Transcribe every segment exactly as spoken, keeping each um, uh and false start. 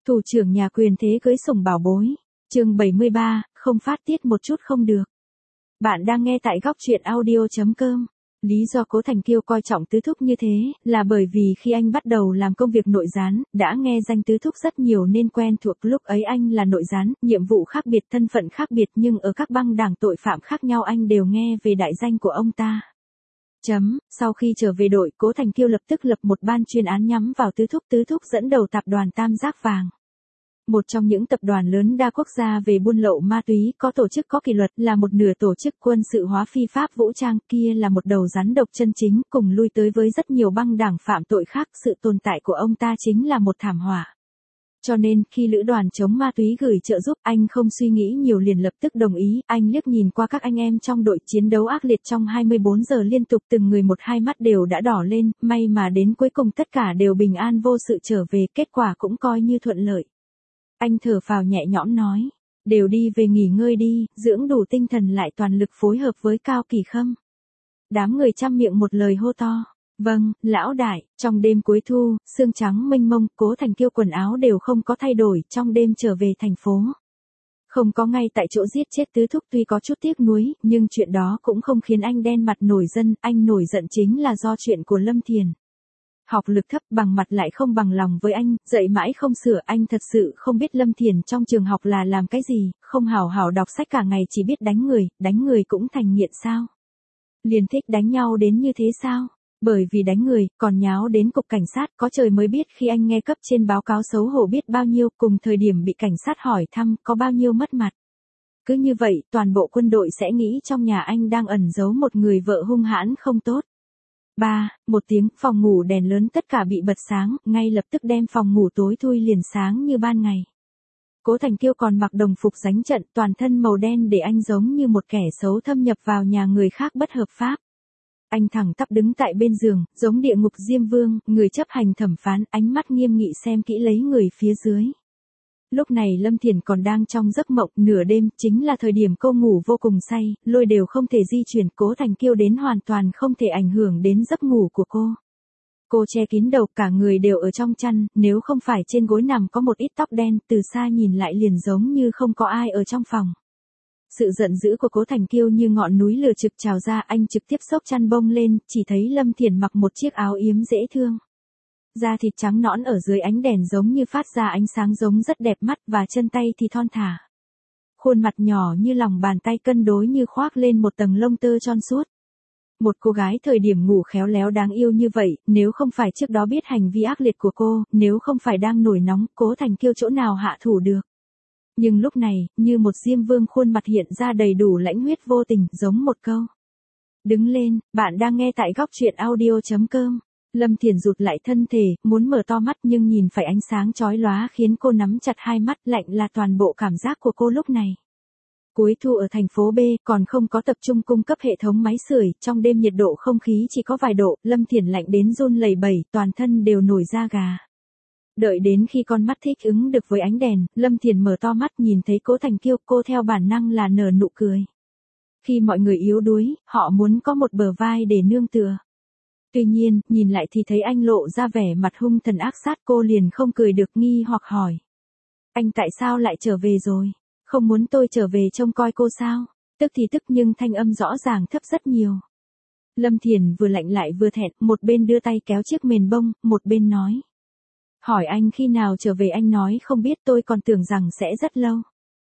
Thủ trưởng nhà quyền thế cưới sủng bảo bối. Chương bảy mươi ba, không phát tiết một chút không được. Bạn đang nghe tại góc truyện audio chấm com. Lý do Cố Thành Kiêu coi trọng Tứ Thúc như thế, là bởi vì khi anh bắt đầu làm công việc nội gián, đã nghe danh Tứ Thúc rất nhiều nên quen thuộc. Lúc ấy anh là nội gián, nhiệm vụ khác biệt, thân phận khác biệt, nhưng ở các băng đảng tội phạm khác nhau anh đều nghe về đại danh của ông ta. Chấm, sau khi trở về đội, Cố Thành Kiêu lập tức lập một ban chuyên án nhắm vào Tứ Thúc. Tứ Thúc dẫn đầu tập đoàn Tam Giác Vàng. Một trong những tập đoàn lớn đa quốc gia về buôn lậu ma túy, có tổ chức có kỷ luật, là một nửa tổ chức quân sự hóa phi pháp vũ trang, kia là một đầu rắn độc chân chính, cùng lui tới với rất nhiều băng đảng phạm tội khác. Sự tồn tại của ông ta chính là một thảm họa. Cho nên, khi lữ đoàn chống ma túy gửi trợ giúp, anh không suy nghĩ nhiều liền lập tức đồng ý. Anh liếc nhìn qua các anh em trong đội, chiến đấu ác liệt trong hai mươi bốn giờ liên tục, từng người một hai mắt đều đã đỏ lên, may mà đến cuối cùng tất cả đều bình an vô sự trở về, kết quả cũng coi như thuận lợi. Anh thở phào nhẹ nhõm nói, đều đi về nghỉ ngơi đi, dưỡng đủ tinh thần lại toàn lực phối hợp với Cao Kỳ Khâm. Đám người chăm miệng một lời hô to. Vâng, lão đại. Trong đêm cuối thu, sương trắng mênh mông, Cố Thành Kiêu quần áo đều không có thay đổi, trong đêm trở về thành phố. Không có ngay tại chỗ giết chết Tứ Thúc tuy có chút tiếc nuối, nhưng chuyện đó cũng không khiến anh đen mặt nổi dân, anh nổi giận chính là do chuyện của Lâm Thiền. Học lực thấp, bằng mặt lại không bằng lòng với anh, dạy mãi không sửa. Anh thật sự không biết Lâm Thiền trong trường học là làm cái gì, không hào hào đọc sách cả ngày chỉ biết đánh người, đánh người cũng thành nghiện sao? Liền thích đánh nhau đến như thế sao? Bởi vì đánh người, còn nháo đến cục cảnh sát, có trời mới biết khi anh nghe cấp trên báo cáo xấu hổ biết bao nhiêu, cùng thời điểm bị cảnh sát hỏi thăm, có bao nhiêu mất mặt. Cứ như vậy, toàn bộ quân đội sẽ nghĩ trong nhà anh đang ẩn giấu một người vợ hung hãn không tốt. Ba, một tiếng, phòng ngủ đèn lớn tất cả bị bật sáng, ngay lập tức đem phòng ngủ tối thui liền sáng như ban ngày. Cố Thành Kiêu còn mặc đồng phục đánh trận, toàn thân màu đen để anh giống như một kẻ xấu thâm nhập vào nhà người khác bất hợp pháp. Anh thẳng tắp đứng tại bên giường, giống địa ngục Diêm Vương, người chấp hành thẩm phán, ánh mắt nghiêm nghị xem kỹ lấy người phía dưới. Lúc này Lâm Thiền còn đang trong giấc mộng, nửa đêm, chính là thời điểm cô ngủ vô cùng say, lôi đều không thể di chuyển, Cố Thành Kiêu đến hoàn toàn không thể ảnh hưởng đến giấc ngủ của cô. Cô che kín đầu, cả người đều ở trong chăn, nếu không phải trên gối nằm có một ít tóc đen, từ xa nhìn lại liền giống như không có ai ở trong phòng. Sự giận dữ của Cố Thành Kiêu như ngọn núi lửa trực trào ra, anh trực tiếp xốc chăn bông lên, chỉ thấy Lâm Thiền mặc một chiếc áo yếm dễ thương. Da thịt trắng nõn ở dưới ánh đèn giống như phát ra ánh sáng giống rất đẹp mắt, và chân tay thì thon thả. Khuôn mặt nhỏ như lòng bàn tay, cân đối như khoác lên một tầng lông tơ tròn suốt. Một cô gái thời điểm ngủ khéo léo đáng yêu như vậy, nếu không phải trước đó biết hành vi ác liệt của cô, nếu không phải đang nổi nóng, Cố Thành Kiêu chỗ nào hạ thủ được. Nhưng lúc này, như một Diêm Vương khuôn mặt hiện ra đầy đủ lãnh huyết vô tình, giống một câu. Đứng lên, bạn đang nghe tại góc truyện audio chấm com. Lâm Thiền rụt lại thân thể, muốn mở to mắt nhưng nhìn phải ánh sáng chói lóa khiến cô nắm chặt hai mắt, lạnh là toàn bộ cảm giác của cô lúc này. Cuối thu ở thành phố B, còn không có tập trung cung cấp hệ thống máy sưởi, trong đêm nhiệt độ không khí chỉ có vài độ, Lâm Thiền lạnh đến run lẩy bẩy, toàn thân đều nổi da gà. Đợi đến khi con mắt thích ứng được với ánh đèn, Lâm Thiền mở to mắt nhìn thấy Cố Thành Kiêu, cô theo bản năng là nở nụ cười. Khi mọi người yếu đuối, họ muốn có một bờ vai để nương tựa. Tuy nhiên, nhìn lại thì thấy anh lộ ra vẻ mặt hung thần ác sát, cô liền không cười được, nghi hoặc hỏi. Anh tại sao lại trở về rồi? Không muốn tôi trở về trông coi cô sao? Tức thì tức nhưng thanh âm rõ ràng thấp rất nhiều. Lâm Thiền vừa lạnh lại vừa thẹn, một bên đưa tay kéo chiếc mền bông, một bên nói. Hỏi anh khi nào trở về, anh nói không biết, tôi còn tưởng rằng sẽ rất lâu.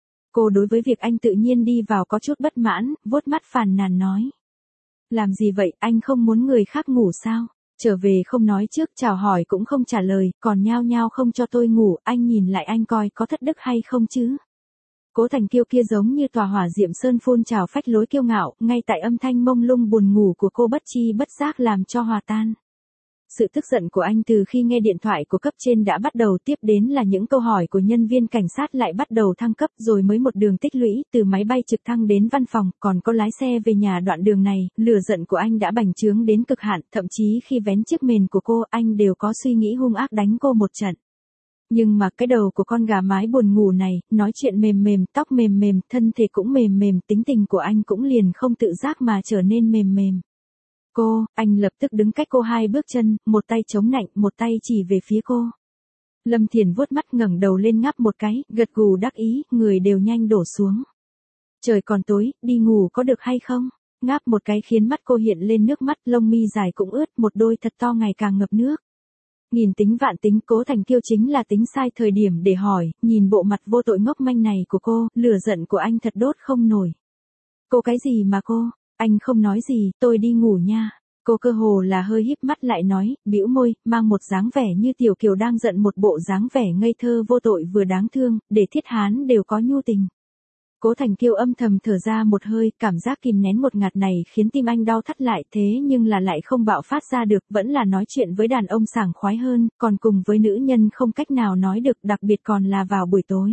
Cô đối với việc anh tự nhiên đi vào có chút bất mãn, vuốt mắt phàn nàn nói. Làm gì vậy, anh không muốn người khác ngủ sao? Trở về không nói trước, chào hỏi cũng không trả lời, còn nhao nhao không cho tôi ngủ, anh nhìn lại anh coi có thất đức hay không chứ? Cố Thành Kiêu kia giống như tòa hỏa diệm sơn phun trào phách lối kiêu ngạo, ngay tại âm thanh mông lung buồn ngủ của cô bất chi bất giác làm cho hòa tan. Sự tức giận của anh từ khi nghe điện thoại của cấp trên đã bắt đầu, tiếp đến là những câu hỏi của nhân viên cảnh sát lại bắt đầu thăng cấp, rồi mới một đường tích lũy, từ máy bay trực thăng đến văn phòng, còn có lái xe về nhà. Đoạn đường này, lửa giận của anh đã bành trướng đến cực hạn, thậm chí khi vén chiếc mền của cô, anh đều có suy nghĩ hung ác đánh cô một trận. Nhưng mà cái đầu của con gà mái buồn ngủ này, nói chuyện mềm mềm, tóc mềm mềm, thân thể cũng mềm mềm, tính tình của anh cũng liền không tự giác mà trở nên mềm mềm. Cô, anh lập tức đứng cách cô hai bước chân, một tay chống nạnh, một tay chỉ về phía cô. Lâm Thiền vuốt mắt ngẩng đầu lên ngáp một cái, gật gù đắc ý, người đều nhanh đổ xuống. Trời còn tối, đi ngủ có được hay không? Ngáp một cái khiến mắt cô hiện lên nước mắt, lông mi dài cũng ướt, một đôi thật to ngày càng ngập nước. Nghìn tính vạn tính, Cố Thành Kiêu chính là tính sai thời điểm để hỏi, nhìn bộ mặt vô tội ngốc manh này của cô, lửa giận của anh thật đốt không nổi. Cô cái gì mà cô, anh không nói gì, tôi đi ngủ nha. Cô cơ hồ là hơi híp mắt lại nói, bĩu môi, mang một dáng vẻ như Tiểu Kiều đang giận, một bộ dáng vẻ ngây thơ vô tội vừa đáng thương, để thiết hán đều có nhu tình. Cố Thành Kiêu âm thầm thở ra một hơi, cảm giác kìm nén một ngạt này khiến tim anh đau thắt lại, thế nhưng là lại không bạo phát ra được, vẫn là nói chuyện với đàn ông sảng khoái hơn, còn cùng với nữ nhân không cách nào nói được, đặc biệt còn là vào buổi tối.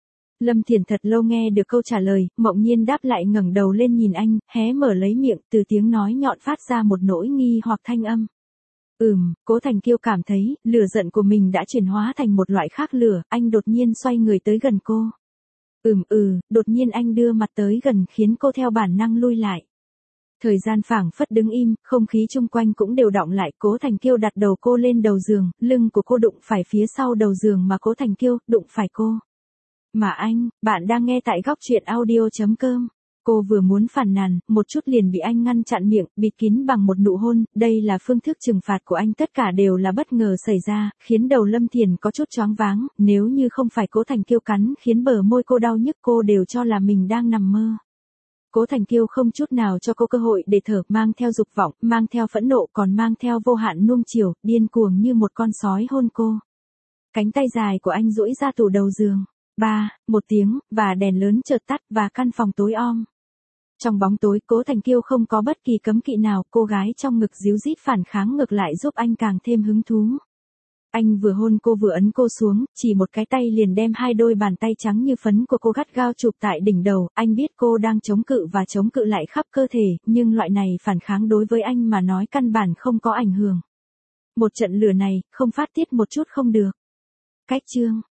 Lâm Thiền thật lâu nghe được câu trả lời, mộng nhiên đáp lại, ngẩng đầu lên nhìn anh, hé mở lấy miệng, từ tiếng nói nhọn phát ra một nỗi nghi hoặc thanh âm. Ừm, Cố Thành Kiêu cảm thấy, lửa giận của mình đã chuyển hóa thành một loại khác lửa, anh đột nhiên xoay người tới gần cô. Ừm ừ, đột nhiên anh đưa mặt tới gần khiến cô theo bản năng lui lại. Thời gian phảng phất đứng im, không khí chung quanh cũng đều đọng lại, Cố Thành Kiêu đặt đầu cô lên đầu giường, lưng của cô đụng phải phía sau đầu giường mà Cố Thành Kiêu đụng phải cô. Mà anh, bạn đang nghe tại góc truyện audio chấm com. Cô vừa muốn phàn nàn, một chút liền bị anh ngăn chặn miệng, bịt kín bằng một nụ hôn, đây là phương thức trừng phạt của anh, tất cả đều là bất ngờ xảy ra, khiến đầu Lâm Thiền có chút choáng váng, nếu như không phải Cố Thành Kiêu cắn khiến bờ môi cô đau nhức, cô đều cho là mình đang nằm mơ. Cố Thành Kiêu không chút nào cho cô cơ hội để thở, mang theo dục vọng, mang theo phẫn nộ, còn mang theo vô hạn nuông chiều, điên cuồng như một con sói hôn cô. Cánh tay dài của anh duỗi ra tủ đầu giường. Ba, một tiếng, và đèn lớn chợt tắt, và căn phòng tối om. Trong bóng tối, Cố Thành Kiêu không có bất kỳ cấm kỵ nào, cô gái trong ngực díu dít phản kháng ngược lại giúp anh càng thêm hứng thú. Anh vừa hôn cô vừa ấn cô xuống, chỉ một cái tay liền đem hai đôi bàn tay trắng như phấn của cô gắt gao chụp tại đỉnh đầu, anh biết cô đang chống cự và chống cự lại khắp cơ thể, nhưng loại này phản kháng đối với anh mà nói căn bản không có ảnh hưởng. Một trận lửa này, không phát tiết một chút không được. Cách chương